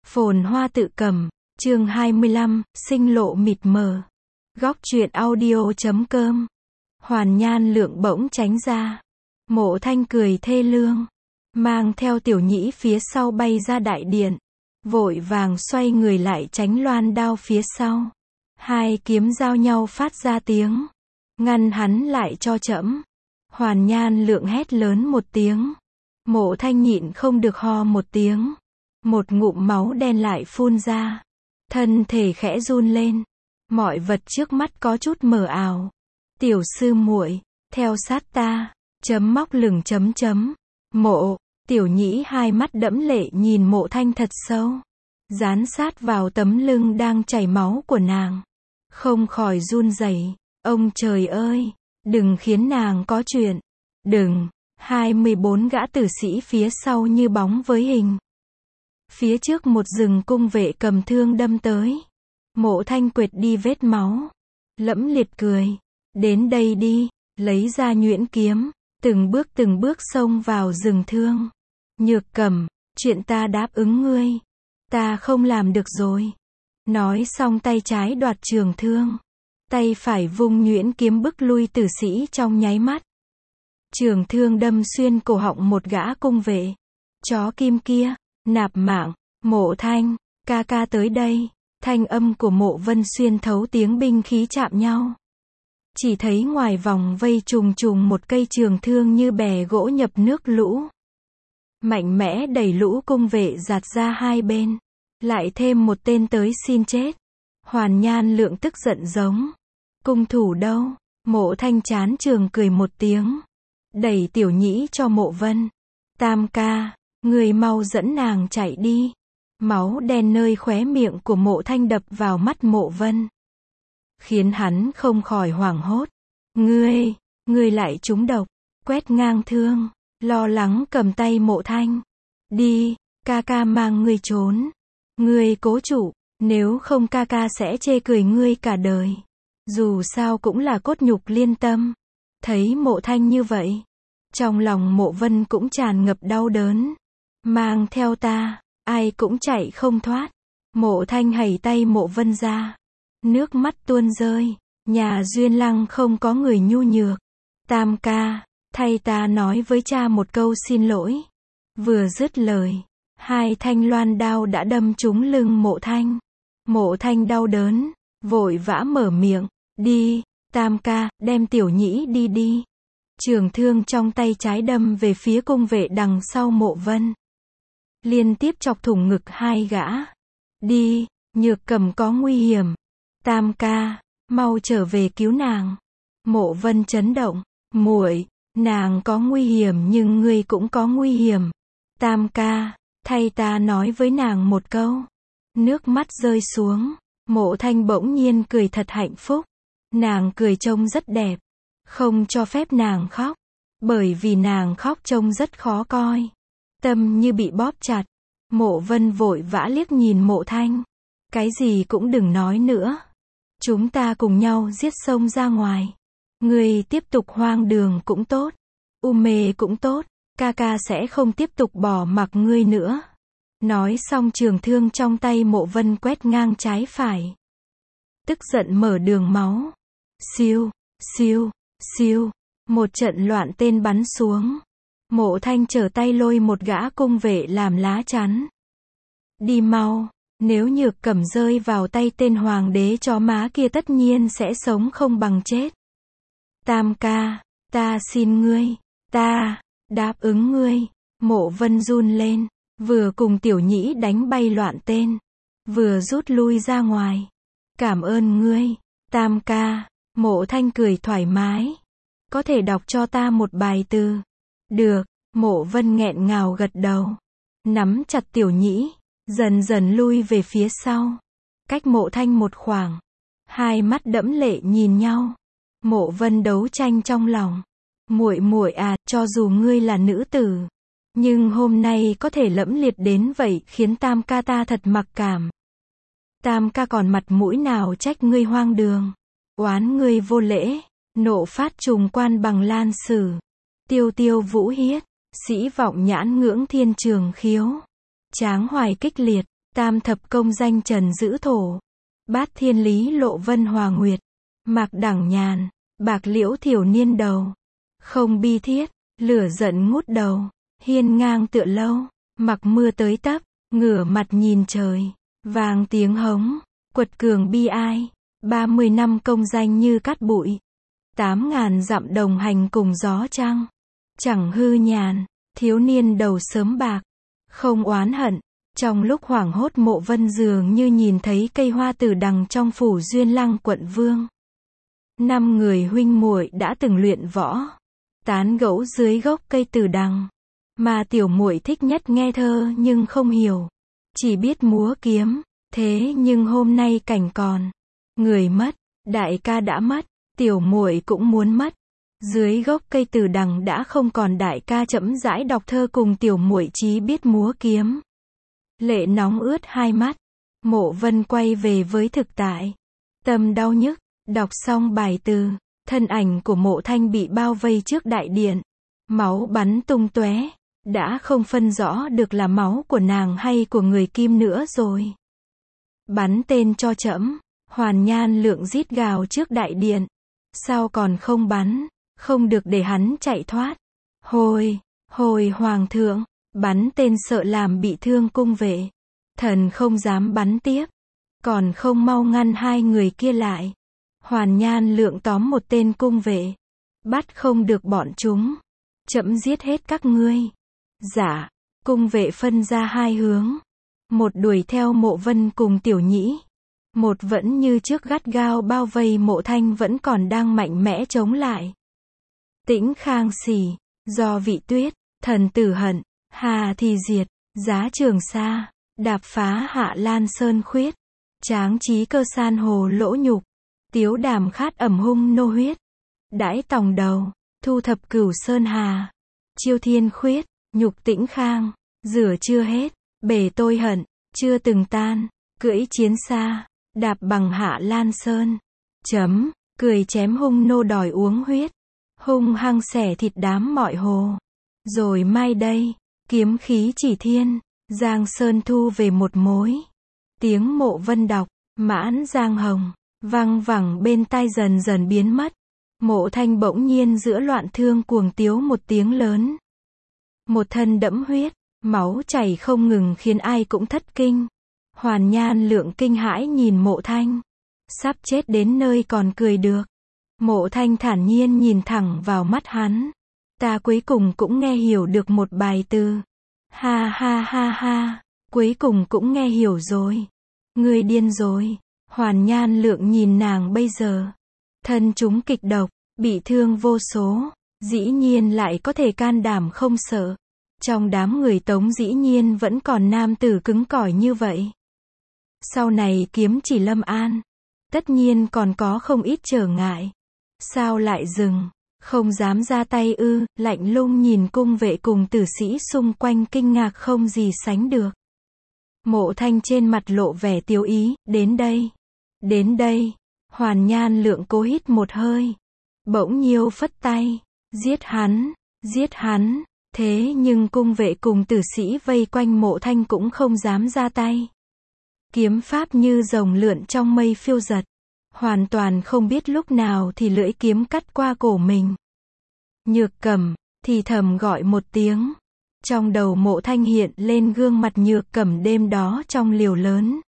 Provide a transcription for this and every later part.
Phồn hoa tự cầm, chương 25, sinh lộ mịt mờ. Góc truyện audio.com. Hoàn Nhan Lượng bỗng tránh ra. Mộ Thanh cười thê lương, mang theo Tiểu Nhĩ phía sau bay ra đại điện. Vội vàng xoay người lại tránh loan đao phía sau. Hai kiếm giao nhau phát ra tiếng. Ngăn hắn lại cho trẫm. Hoàn Nhan Lượng hét lớn một tiếng. Mộ Thanh nhịn không được ho một tiếng. Một ngụm máu đen lại phun ra. Thân thể khẽ run lên. Mọi vật trước mắt có chút mờ ảo. Tiểu sư muội, theo sát ta. Chấm móc lửng chấm chấm. Mộ, Tiểu Nhĩ hai mắt đẫm lệ nhìn Mộ Thanh thật sâu. Dán sát vào tấm lưng đang chảy máu của nàng. Không khỏi run rẩy. Ông trời ơi, đừng khiến nàng có chuyện. Đừng. 24 gã tử sĩ phía sau như bóng với hình. Phía trước một rừng cung vệ cầm thương đâm tới. Mộ Thanh quệt đi vết máu. Lẫm liệt cười. Đến đây đi, lấy ra nhuyễn kiếm. Từng bước xông vào rừng thương. Nhược Cầm, chuyện ta đáp ứng ngươi. Ta không làm được rồi. Nói xong tay trái đoạt trường thương. Tay phải vung nhuyễn kiếm bức lui tử sĩ trong nháy mắt. Trường thương đâm xuyên cổ họng một gã cung vệ. Chó kim kia, nạp mạng. Mộ Thanh, ca ca tới đây. Thanh âm của Mộ Vân xuyên thấu tiếng binh khí chạm nhau. Chỉ thấy ngoài vòng vây trùng trùng một cây trường thương như bè gỗ nhập nước lũ. Mạnh mẽ đẩy lũ cung vệ giạt ra hai bên. Lại thêm một tên tới xin chết. Hoàn Nhan Lượng tức giận giống. Cung thủ đâu? Mộ Thanh chán trường cười một tiếng. Đẩy Tiểu Nhĩ cho Mộ Vân. Tam ca, người mau dẫn nàng chạy đi. Máu đen nơi khóe miệng của Mộ Thanh đập vào mắt Mộ Vân. Khiến hắn không khỏi hoảng hốt. Ngươi lại trúng độc. Quét ngang thương. Lo lắng cầm tay Mộ Thanh. Đi, ca ca mang ngươi trốn. Ngươi cố chủ, nếu không ca ca sẽ chê cười ngươi cả đời. Dù sao cũng là cốt nhục liên tâm. Thấy Mộ Thanh như vậy, trong lòng Mộ Vân cũng tràn ngập đau đớn. Mang theo ta, ai cũng chạy không thoát. Mộ Thanh hẩy tay Mộ Vân ra. Nước mắt tuôn rơi. Nhà Duyên Lăng không có người nhu nhược. Tam ca, thay ta nói với cha một câu xin lỗi. Vừa dứt lời, hai thanh loan đao đã đâm trúng lưng Mộ Thanh. Mộ Thanh đau đớn, vội vã mở miệng. Đi, tam ca, đem Tiểu Nhĩ đi đi. Trường thương trong tay trái đâm về phía cung vệ đằng sau Mộ Vân. Liên tiếp chọc thủng ngực hai gã. Đi, Nhược Cầm có nguy hiểm. Tam ca, mau trở về cứu nàng. Mộ Vân chấn động. Muội, nàng có nguy hiểm nhưng ngươi cũng có nguy hiểm. Tam ca, thay ta nói với nàng một câu. Nước mắt rơi xuống. Mộ Thanh bỗng nhiên cười thật hạnh phúc. Nàng cười trông rất đẹp. Không cho phép nàng khóc. Bởi vì nàng khóc trông rất khó coi. Tâm như bị bóp chặt. Mộ Vân vội vã liếc nhìn Mộ Thanh. Cái gì cũng đừng nói nữa. Chúng ta cùng nhau giết sông ra ngoài. Ngươi tiếp tục hoang đường cũng tốt. Mê cũng tốt. Ca ca sẽ không tiếp tục bỏ mặc ngươi nữa. Nói xong trường thương trong tay Mộ Vân quét ngang trái phải. Tức giận mở đường máu. Siêu, siêu, siêu. Một trận loạn tên bắn xuống. Mộ Thanh trở tay lôi một gã cung vệ làm lá chắn. Đi mau. Nếu Nhược Cầm rơi vào tay tên hoàng đế chó má kia tất nhiên sẽ sống không bằng chết. Tam ca, ta xin ngươi. Ta đáp ứng ngươi. Mộ Vân run lên. Vừa cùng Tiểu Nhĩ đánh bay loạn tên. Vừa rút lui ra ngoài. Cảm ơn ngươi. Tam ca. Mộ Thanh cười thoải mái. Có thể đọc cho ta một bài từ. Được. Mộ Vân nghẹn ngào gật đầu. Nắm chặt Tiểu Nhĩ. Dần dần lui về phía sau. Cách Mộ Thanh một khoảng. Hai mắt đẫm lệ nhìn nhau. Mộ Vân đấu tranh trong lòng. Muội à, cho dù ngươi là nữ tử. Nhưng hôm nay có thể lẫm liệt đến vậy khiến tam ca ta thật mặc cảm. Tam ca còn mặt mũi nào trách ngươi hoang đường. Oán ngươi vô lễ. Nộ phát trùng quan bằng lan sử. Tiêu tiêu vũ hiết. Sĩ vọng nhãn ngưỡng thiên trường khiếu. Tráng hoài kích liệt. Tam thập công danh trần giữ thổ. Bát thiên lý lộ vân hòa nguyệt. Mạc đẳng nhàn, bạc liễu thiểu niên đầu. Không bi thiết, lửa giận ngút đầu. Hiên ngang tựa lâu, mặc mưa tới tấp, ngửa mặt nhìn trời. Vang tiếng hống, quật cường bi ai. 30 năm công danh như cát bụi. 8.000 dặm đồng hành cùng gió trăng. Chẳng hư nhàn, thiếu niên đầu sớm bạc. Không oán hận. Trong lúc hoảng hốt Mộ Vân dường như nhìn thấy cây hoa tử đằng trong phủ Duyên Lăng quận Vương. 5 người huynh muội đã từng luyện võ, tán gẫu dưới gốc cây tử đằng. Mà tiểu muội thích nhất nghe thơ nhưng không hiểu, chỉ biết múa kiếm. Thế nhưng hôm nay cảnh còn, người mất, đại ca đã mất, tiểu muội cũng muốn mất. Dưới gốc cây tử đằng đã không còn đại ca chậm rãi đọc thơ cùng tiểu muội chỉ biết múa kiếm. Lệ nóng ướt hai mắt. Mộ Vân quay về với thực tại. Tâm đau nhức. Đọc xong bài từ, thân ảnh của Mộ Thanh bị bao vây trước đại điện. Máu bắn tung tóe, đã không phân rõ được là máu của nàng hay của người Kim nữa rồi. Bắn tên cho trẫm. Hoàn Nhan Lượng rít gào trước đại điện. Sao còn không bắn, không được để hắn chạy thoát. Hồi hoàng thượng, bắn tên sợ làm bị thương cung vệ. Thần không dám bắn tiếp. Còn không mau ngăn hai người kia lại. Hoàn Nhan Lượng tóm một tên cung vệ. Bắt không được bọn chúng. Trẫm giết hết các ngươi. Dạ. Cung vệ phân ra hai hướng. Một đuổi theo Mộ Vân cùng Tiểu Nhĩ. Một vẫn như trước gắt gao bao vây Mộ Thanh vẫn còn đang mạnh mẽ chống lại. Tĩnh Khang xỉ. Do Vị Tuyết, thần tử hận. Hà thì diệt. Giá Trường Sa. Đạp phá Hạ Lan Sơn khuyết. Tráng trí cơ san hồ lỗ nhục. Tiếu đàm khát ẩm hung nô huyết. Đãi tòng đầu. Thu thập cửu sơn hà. Chiêu thiên khuyết. Nhục Tĩnh Khang. Rửa chưa hết. Bể tôi hận. Chưa từng tan. Cưỡi chiến xa. Đạp bằng Hạ Lan Sơn. Cười chém hung nô đòi uống huyết. Hung hăng xẻ thịt đám mọi hồ. Rồi mai đây. Kiếm khí chỉ thiên. Giang Sơn thu về một mối. Tiếng Mộ Vân đọc. Mãn Giang Hồng. Văng vẳng bên tai dần dần biến mất. Mộ Thanh bỗng nhiên giữa loạn thương cuồng tiếu một tiếng lớn. Một thân đẫm huyết. Máu chảy không ngừng khiến ai cũng thất kinh. Hoàn Nhan Lượng kinh hãi nhìn Mộ Thanh. Sắp chết đến nơi còn cười được. Mộ Thanh thản nhiên nhìn thẳng vào mắt hắn. Ta cuối cùng cũng nghe hiểu được một bài từ. Ha ha ha ha. Cuối cùng cũng nghe hiểu rồi. Ngươi điên rồi. Hoàn Nhan Lượng nhìn nàng bây giờ. Thân chúng kịch độc, bị thương vô số. Dĩ nhiên lại có thể can đảm không sợ. Trong đám người Tống dĩ nhiên vẫn còn nam tử cứng cỏi như vậy. Sau này kiếm chỉ Lâm An. Tất nhiên còn có không ít trở ngại. Sao lại dừng? Không dám ra tay ư? Lạnh lùng nhìn cung vệ cùng tử sĩ xung quanh kinh ngạc không gì sánh được. Mộ Thanh trên mặt lộ vẻ tiêu ý. Đến đây. Đến đây. Hoàn Nhan Lượng cố hít một hơi. Bỗng nhiêu phất tay. Giết hắn. Giết hắn. Thế nhưng cung vệ cùng tử sĩ vây quanh Mộ Thanh cũng không dám ra tay. Kiếm pháp như rồng lượn trong mây phiêu giật. Hoàn toàn không biết lúc nào thì lưỡi kiếm cắt qua cổ mình. Nhược Cẩm, thì thầm gọi một tiếng. Trong đầu Mộ Thanh hiện lên gương mặt Nhược Cẩm đêm đó trong liều lớn.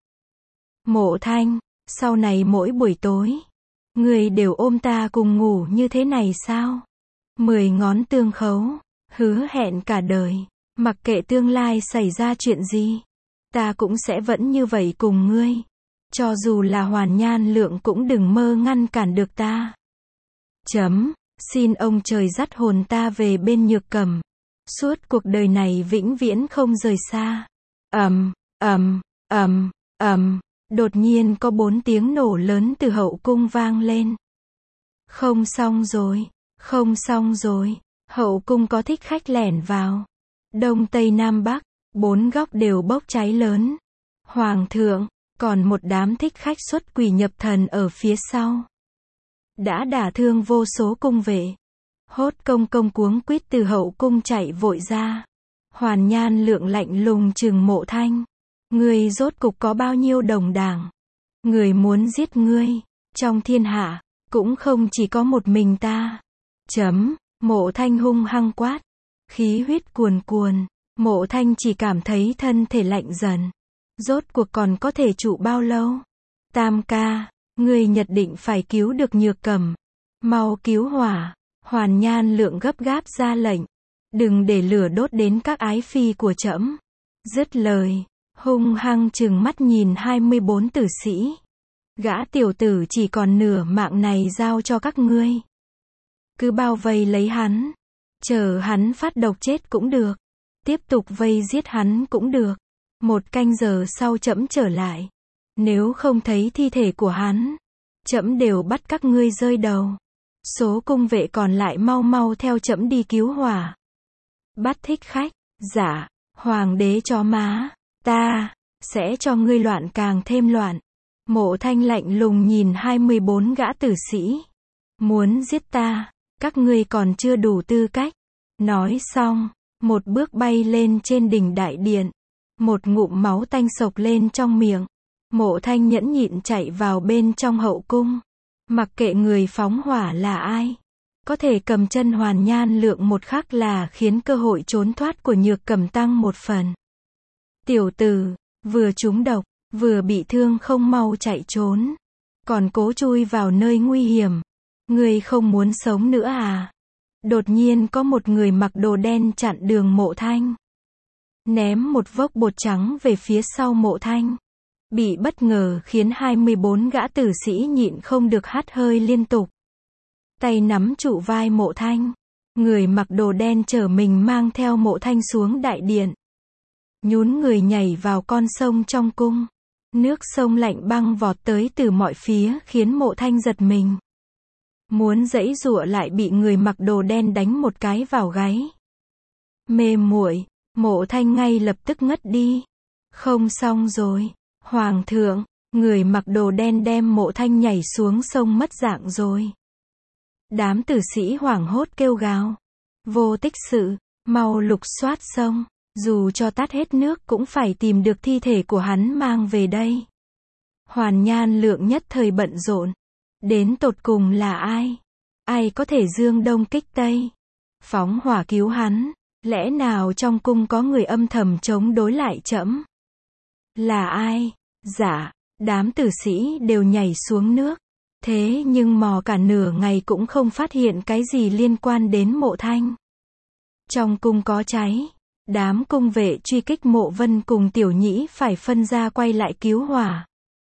Mộ Thanh, sau này mỗi buổi tối, người đều ôm ta cùng ngủ như thế này sao? 10 ngón tương khấu, hứa hẹn cả đời, mặc kệ tương lai xảy ra chuyện gì, ta cũng sẽ vẫn như vậy cùng ngươi. Cho dù là Hoàn Nhan Lượng cũng đừng mơ ngăn cản được ta. Xin ông trời dắt hồn ta về bên Nhược Cẩm. Suốt cuộc đời này vĩnh viễn không rời xa. Đột nhiên có 4 tiếng nổ lớn từ hậu cung vang lên. Không xong rồi, không xong rồi. Hậu cung có thích khách lẻn vào. Đông Tây Nam Bắc, 4 góc đều bốc cháy lớn. Hoàng thượng, còn một đám thích khách xuất quỷ nhập thần ở phía sau. Đã đả thương vô số cung vệ. Hốt công công cuống quýt từ hậu cung chạy vội ra. Hoàn Nhan Lượng lạnh lùng trừng Mộ Thanh. Ngươi rốt cục có bao nhiêu đồng đảng? Người muốn giết ngươi, trong thiên hạ, cũng không chỉ có một mình ta. Mộ Thanh hung hăng quát. Khí huyết cuồn cuồn, Mộ Thanh chỉ cảm thấy thân thể lạnh dần. Rốt cuộc còn có thể trụ bao lâu? Tam ca, ngươi nhất định phải cứu được Nhược Cẩm. Mau cứu hỏa. Hoàn Nhan Lượng gấp gáp ra lệnh. Đừng để lửa đốt đến các ái phi của trẫm. Dứt lời, hung hăng trừng mắt nhìn 24 tử sĩ. Gã tiểu tử chỉ còn nửa mạng này giao cho các ngươi. Cứ bao vây lấy hắn. Chờ hắn phát độc chết cũng được. Tiếp tục vây giết hắn cũng được. 1 canh giờ sau trẫm trở lại. Nếu không thấy thi thể của hắn, trẫm đều bắt các ngươi rơi đầu. Số cung vệ còn lại mau mau theo trẫm đi cứu hỏa. Bắt thích khách. Dạ, hoàng đế chó má. Ta sẽ cho ngươi loạn càng thêm loạn. Mộ Thanh lạnh lùng nhìn 24 gã tử sĩ. Muốn giết ta, các ngươi còn chưa đủ tư cách. Nói xong, một bước bay lên trên đỉnh đại điện. Một ngụm máu tanh sộc lên trong miệng. Mộ Thanh nhẫn nhịn chạy vào bên trong hậu cung. Mặc kệ người phóng hỏa là ai, có thể cầm chân Hoàn Nhan Lượng một khắc là khiến cơ hội trốn thoát của Nhược Cẩm tăng 1 phần. Tiểu tử, vừa trúng độc, vừa bị thương không mau chạy trốn, còn cố chui vào nơi nguy hiểm. Ngươi không muốn sống nữa à? Đột nhiên có một người mặc đồ đen chặn đường Mộ Thanh. Ném một vốc bột trắng về phía sau Mộ Thanh. Bị bất ngờ khiến 24 gã tử sĩ nhịn không được hắt hơi liên tục. Tay nắm trụ vai Mộ Thanh. Người mặc đồ đen chở mình mang theo Mộ Thanh xuống đại điện. Nhún người nhảy vào con sông trong cung. Nước sông lạnh băng vọt tới từ mọi phía khiến Mộ Thanh giật mình. Muốn giãy giụa lại bị người mặc đồ đen đánh một cái vào gáy. Mê muội, Mộ Thanh ngay lập tức ngất đi. Không xong rồi. Hoàng thượng, người mặc đồ đen đem Mộ Thanh nhảy xuống sông mất dạng rồi. Đám tử sĩ hoảng hốt kêu gào. Vô tích sự, mau lục soát sông, dù cho tát hết nước cũng phải tìm được thi thể của hắn mang về đây. Hoàn Nhan Lượng nhất thời bận rộn. Đến tột cùng là ai? Ai có thể dương đông kích tây? Phóng hỏa cứu hắn, lẽ nào trong cung có người âm thầm chống đối lại trẫm? Là ai? Dạ, đám tử sĩ đều nhảy xuống nước. Thế nhưng mò cả nửa ngày cũng không phát hiện cái gì liên quan đến Mộ Thanh. Trong cung có cháy. Đám cung vệ truy kích Mộ Vân cùng Tiểu Nhĩ phải phân ra quay lại cứu hỏa.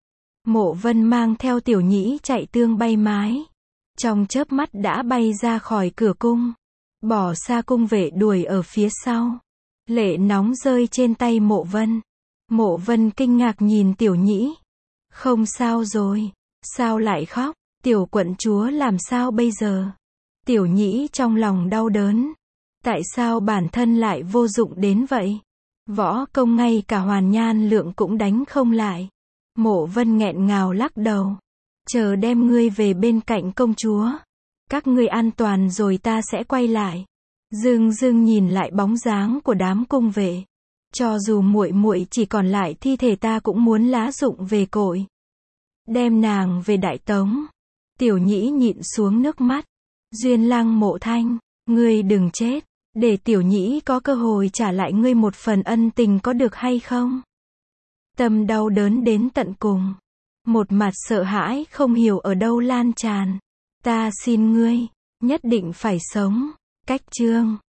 Mộ Vân mang theo Tiểu Nhĩ chạy tương bay mái. Trong chớp mắt đã bay ra khỏi cửa cung. Bỏ xa cung vệ đuổi ở phía sau. Lệ nóng rơi trên tay Mộ Vân. Mộ Vân kinh ngạc nhìn Tiểu Nhĩ. Không sao rồi. Sao lại khóc? Tiểu quận chúa làm sao bây giờ? Tiểu Nhĩ trong lòng đau đớn. Tại sao bản thân lại vô dụng đến vậy? Võ công ngay cả Hoàn Nhan Lượng cũng đánh không lại. Mộ Vân nghẹn ngào lắc đầu. Chờ đem ngươi về bên cạnh công chúa. Các ngươi an toàn rồi ta sẽ quay lại. Dương Dương nhìn lại bóng dáng của đám cung vệ. Cho dù muội muội chỉ còn lại thi thể ta cũng muốn lá dụng về cội. Đem nàng về Đại Tống. Tiểu Nhĩ nhịn xuống nước mắt. Duyên Lăng Mộ Thanh, ngươi đừng chết. Để Tiểu Nhĩ có cơ hội trả lại ngươi một phần ân tình có được hay không? Tâm đau đớn đến tận cùng. Một mặt sợ hãi không hiểu ở đâu lan tràn. Ta xin ngươi, nhất định phải sống. Cách chương